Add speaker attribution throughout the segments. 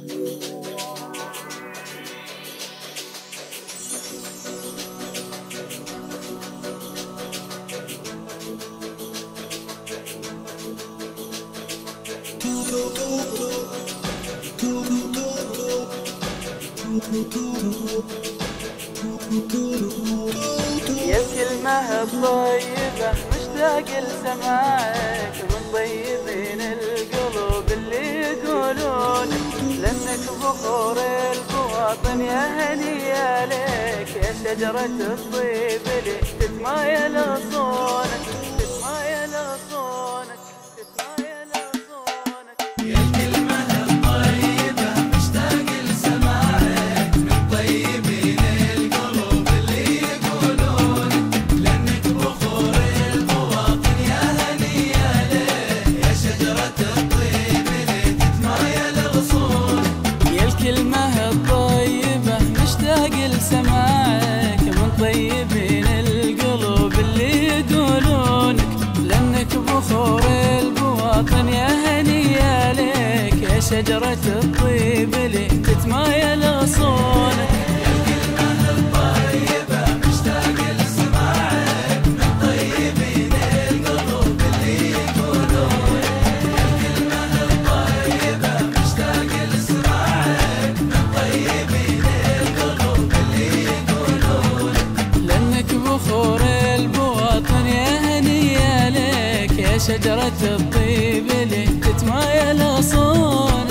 Speaker 1: يا الكلمة الطيبة مشتاق لسماعك من طيبين القلوب اللي يقولون لأنك بخور البواطن يا هنية لك يا شجرة الطيب اللي تتمايل غصونك تتمايل غصونك تتمايل غصونك.
Speaker 2: يا الكلمة الطيبة مشتاق لسماعك من طيبين القلوب اللي يقولون لأنك بخور البواطن يا هنية لك يا شجرة الطيب اللي تتمايل غصونك.
Speaker 1: يا الكلمة الطيبة مشتاق لسماعك من طيبين القلوب اللي يقولونك لأنك بخور البواطن يا هنية لك يا شجرة الطيب اللي تتمايل غصونك.
Speaker 2: يا الكلمة الطيبة مشتاق لسماعك من طيبين القلوب اللي يقولون يا الكلمة الطيبة مشتاق لسماعك من طيبين القلوب اللي يقولون
Speaker 1: لأنك بخور البواطن يا هنية لك يا شجرة الطيب اللي تتمايل غصونك.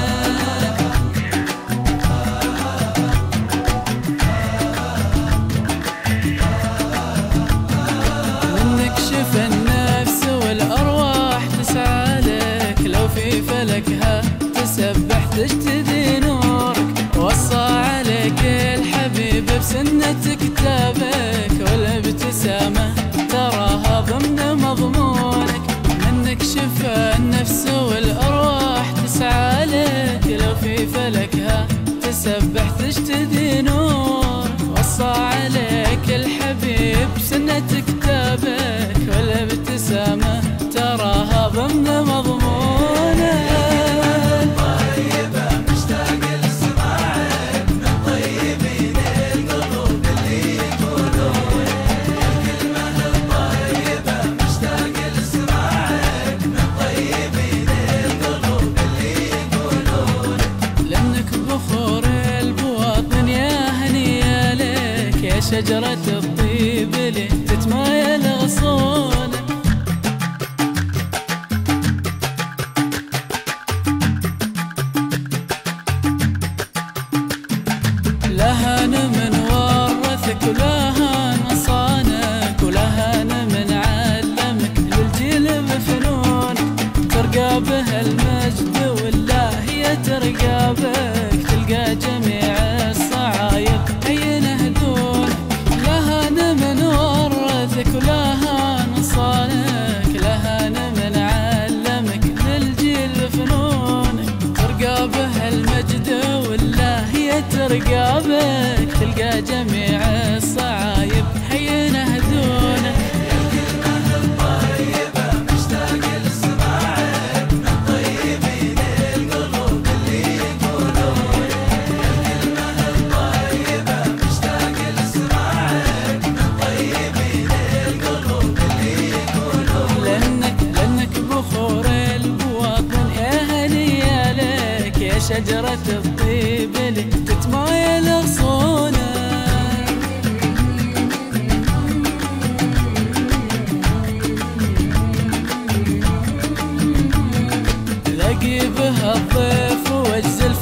Speaker 1: منك شفى النفس والأرواح تسعى لك لو في فلكها تسبح تجتدي نورك وصى عليك الحبيب بسنة كتابك والابتسامة تراها ضمن مضمونك. منك شفى النفس والأرواح تسعى لك لو في فلكها تسبح تجتدي نورك وصى عليك الحبيب بسنة كتابك والابتسامة تراها ضمن مضمونك.
Speaker 2: طيبة مشتاق لسماعك من طيبين القلوب اللي يقولون يا الكلمة الطيبة مشتاق لسماعك من طيبين القلوب اللي يقولون
Speaker 1: لأنك بخور البواطن يا هنية لك يا شجرة الطيب اللي تتمايل غصونك. لها من ورثك ولها نصانك ولها من علمك للجيل بفنونك ترقى به المجد والله هي ترقى بك تلقى جميع الصعايب عينه دونك. لها من ورثك ولها نصانك لها من علمك للجيل بفنونك ترقى به المجد والله هي ترقى بك تلقى جميع الصعايب حينه دونك.
Speaker 2: يا الكلمة الطيبة مشتاق لسماعك من طيبين القلوب اللي يقولون يا الكلمة الطيبة مشتاق لسماعك من طيبين القلوب اللي يقولون
Speaker 1: لأنك بخور البواطن يا هنية لك يا شجرة الطيب اللي تتمايل غصونك. لقي بها الضيف واجزل